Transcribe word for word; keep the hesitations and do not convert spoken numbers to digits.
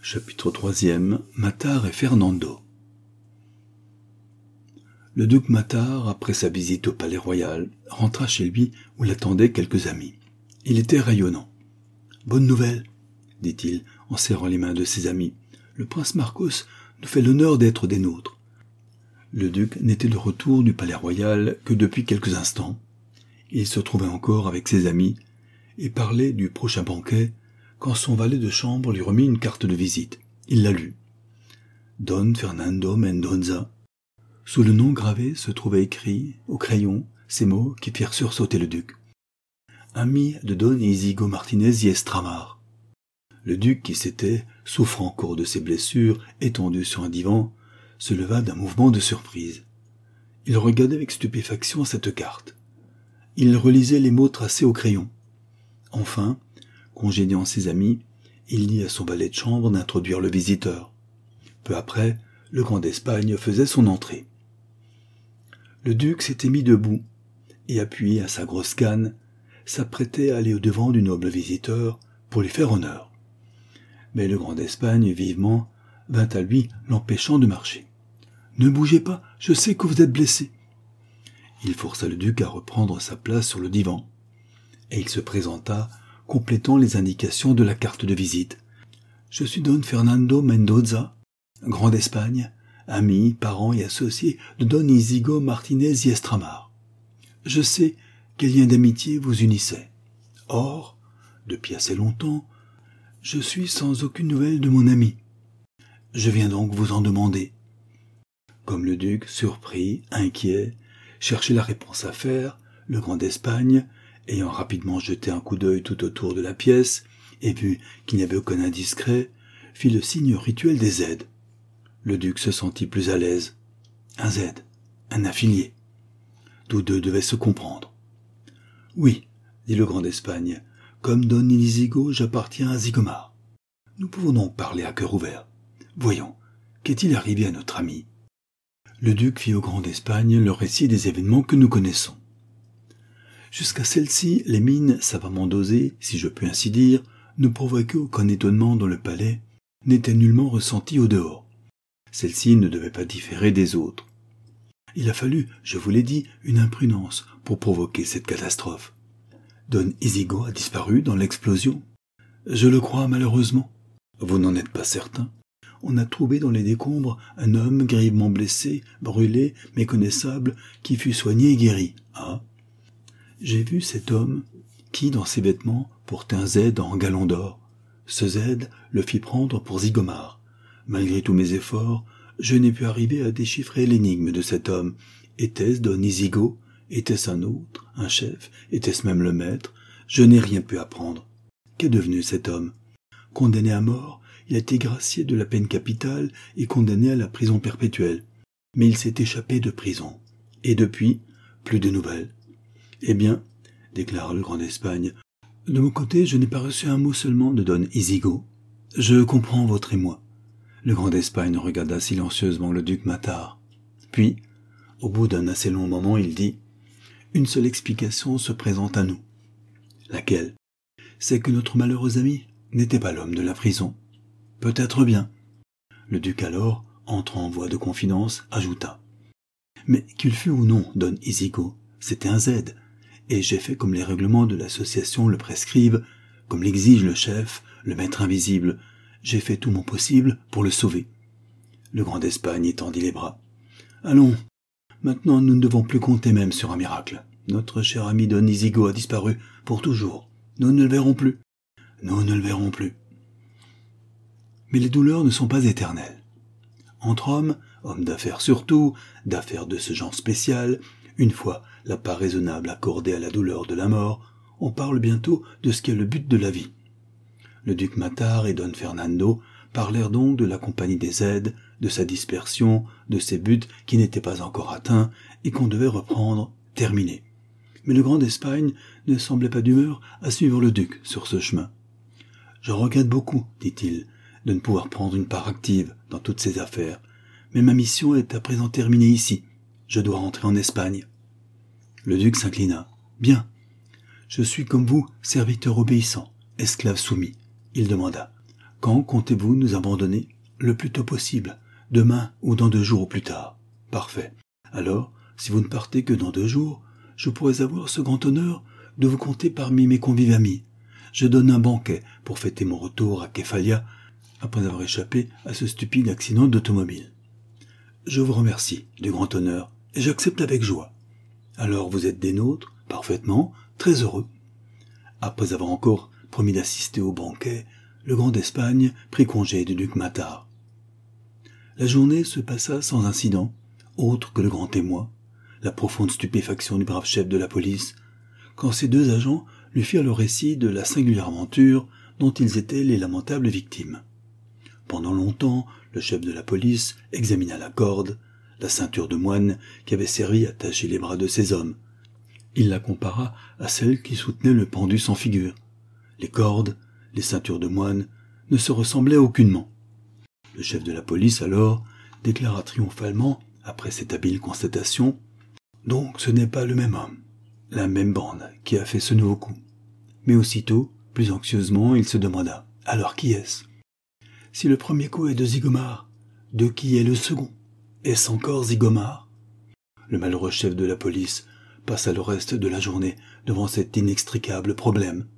Chapitre troisième. Mattar et Fernando. Le duc Mattar, après sa visite au palais royal, rentra chez lui où l'attendaient quelques amis. Il était rayonnant. « Bonne nouvelle, dit-il en serrant les mains de ses amis. Le prince Marcos nous fait l'honneur d'être des nôtres. » Le duc n'était de retour du palais royal que depuis quelques instants. Il se trouvait encore avec ses amis et parlait du prochain banquet quand son valet de chambre lui remit une carte de visite. Il la lut. Don Fernando Mendoza. Sous le nom gravé se trouvaient écrits, au crayon, ces mots qui firent sursauter le duc. Ami de Don Isidro Martinez y Estramar. Le duc, qui s'était, souffrant encore de ses blessures, étendu sur un divan, se leva d'un mouvement de surprise. Il regardait avec stupéfaction cette carte. Il relisait les mots tracés au crayon. Enfin, congédiant ses amis, il dit à son valet de chambre d'introduire le visiteur. Peu après, le grand d'Espagne faisait son entrée. Le duc s'était mis debout et, appuyé à sa grosse canne, s'apprêtait à aller au-devant du noble visiteur pour lui faire honneur. Mais le grand d'Espagne, vivement, vint à lui, l'empêchant de marcher. « Ne bougez pas, je sais que vous êtes blessé. » Il força le duc à reprendre sa place sur le divan, et il se présenta, complétant les indications de la carte de visite. « Je suis Don Fernando Mendoza, grand d'Espagne, ami, parent et associé de Don Isidro Martinez y Estramar. Je sais quel lien d'amitié vous unissait. Or, depuis assez longtemps, je suis sans aucune nouvelle de mon ami. Je viens donc vous en demander. » Comme le duc, surpris, inquiet, cherchait la réponse à faire, le grand d'Espagne, ayant rapidement jeté un coup d'œil tout autour de la pièce, et vu qu'il n'y avait aucun indiscret, fit le signe rituel des Z. Le duc se sentit plus à l'aise. Un Z, un affilié. Tous deux devaient se comprendre. « Oui, dit le grand d'Espagne, comme Don Isidro, j'appartiens à Zigomar. Nous pouvons donc parler à cœur ouvert. Voyons, qu'est-il arrivé à notre ami ?» Le duc fit au grand d'Espagne le récit des événements que nous connaissons. Jusqu'à celle-ci, les mines savamment dosées, si je puis ainsi dire, ne provoquaient aucun étonnement dans le palais, n'étaient nullement ressenties au dehors. Celle-ci ne devait pas différer des autres. Il a fallu, je vous l'ai dit, une imprudence pour provoquer cette catastrophe. Don Isidro a disparu dans l'explosion. Je le crois malheureusement. Vous n'en êtes pas certain. On a trouvé dans les décombres un homme grièvement blessé, brûlé, méconnaissable, qui fut soigné et guéri. Ah. J'ai vu cet homme qui, dans ses vêtements, portait un Z en galon d'or. Ce Z le fit prendre pour Zigomar. Malgré tous mes efforts, je n'ai pu arriver à déchiffrer l'énigme de cet homme. Était-ce Don Isidro? Était-ce un autre, un chef? Était-ce même le maître? Je n'ai rien pu apprendre. Qu'est devenu cet homme? Condamné à mort, il a été gracié de la peine capitale et condamné à la prison perpétuelle. Mais il s'est échappé de prison. Et depuis, plus de nouvelles. Eh bien, déclara le grand d'Espagne, de mon côté, je n'ai pas reçu un mot seulement de Don Isidro. Je comprends votre émoi. Le grand d'Espagne regarda silencieusement le duc Mattar. Puis, au bout d'un assez long moment, il dit « Une seule explication se présente à nous. » Laquelle? C'est que notre malheureux ami n'était pas l'homme de la prison. Peut-être bien. Le duc alors, entrant en voie de confidence, ajouta « Mais qu'il fût ou non Don Isidro, c'était un Z, et j'ai fait comme les règlements de l'association le prescrivent, comme l'exige le chef, le maître invisible, j'ai fait tout mon possible pour le sauver. » Le grand d'Espagne étendit les bras. « Allons, maintenant nous ne devons plus compter même sur un miracle. Notre cher ami Don Isidro a disparu pour toujours. Nous ne le verrons plus. Nous ne le verrons plus. » Mais les douleurs ne sont pas éternelles. Entre hommes, hommes d'affaires surtout, d'affaires de ce genre spécial, une fois la part raisonnable accordée à la douleur de la mort, on parle bientôt de ce qu'est le but de la vie. Le duc Mattar et Don Fernando parlèrent donc de la compagnie des Z, de sa dispersion, de ses buts qui n'étaient pas encore atteints et qu'on devait reprendre, terminés. Mais le grand d'Espagne ne semblait pas d'humeur à suivre le duc sur ce chemin. « Je regrette beaucoup, dit-il, de ne pouvoir prendre une part active dans toutes ces affaires, mais ma mission est à présent terminée ici. Je dois rentrer en Espagne. » Le duc s'inclina. « Bien. Je suis comme vous, serviteur obéissant, esclave soumis. » Il demanda. Quand comptez-vous nous abandonner ? Le plus tôt possible. Demain ou dans deux jours au plus tard. Parfait. Alors, si vous ne partez que dans deux jours, je pourrais avoir ce grand honneur de vous compter parmi mes convives amis. Je donne un banquet pour fêter mon retour à Kephalia après avoir échappé à ce stupide accident d'automobile. Je vous remercie du grand honneur et j'accepte avec joie. Alors vous êtes des nôtres, parfaitement, très heureux. Après avoir encore promis d'assister au banquet, le grand d'Espagne prit congé du duc Mathar. La journée se passa sans incident, autre que le grand émoi, la profonde stupéfaction du brave chef de la police, quand ces deux agents lui firent le récit de la singulière aventure dont ils étaient les lamentables victimes. Pendant longtemps, le chef de la police examina la corde, la ceinture de moine qui avait servi à attacher les bras de ces hommes. Il la compara à celle qui soutenait le pendu sans figure. Les cordes, les ceintures de moine, ne se ressemblaient aucunement. Le chef de la police, alors, déclara triomphalement, après cette habile constatation, « Donc ce n'est pas le même homme, la même bande qui a fait ce nouveau coup. » Mais aussitôt, plus anxieusement, il se demanda, « Alors qui est-ce ? Si le premier coup est de Zigomar, de qui est le second ? Est-ce encore Zigomar ?» Le malheureux chef de la police passa le reste de la journée devant cet inextricable problème.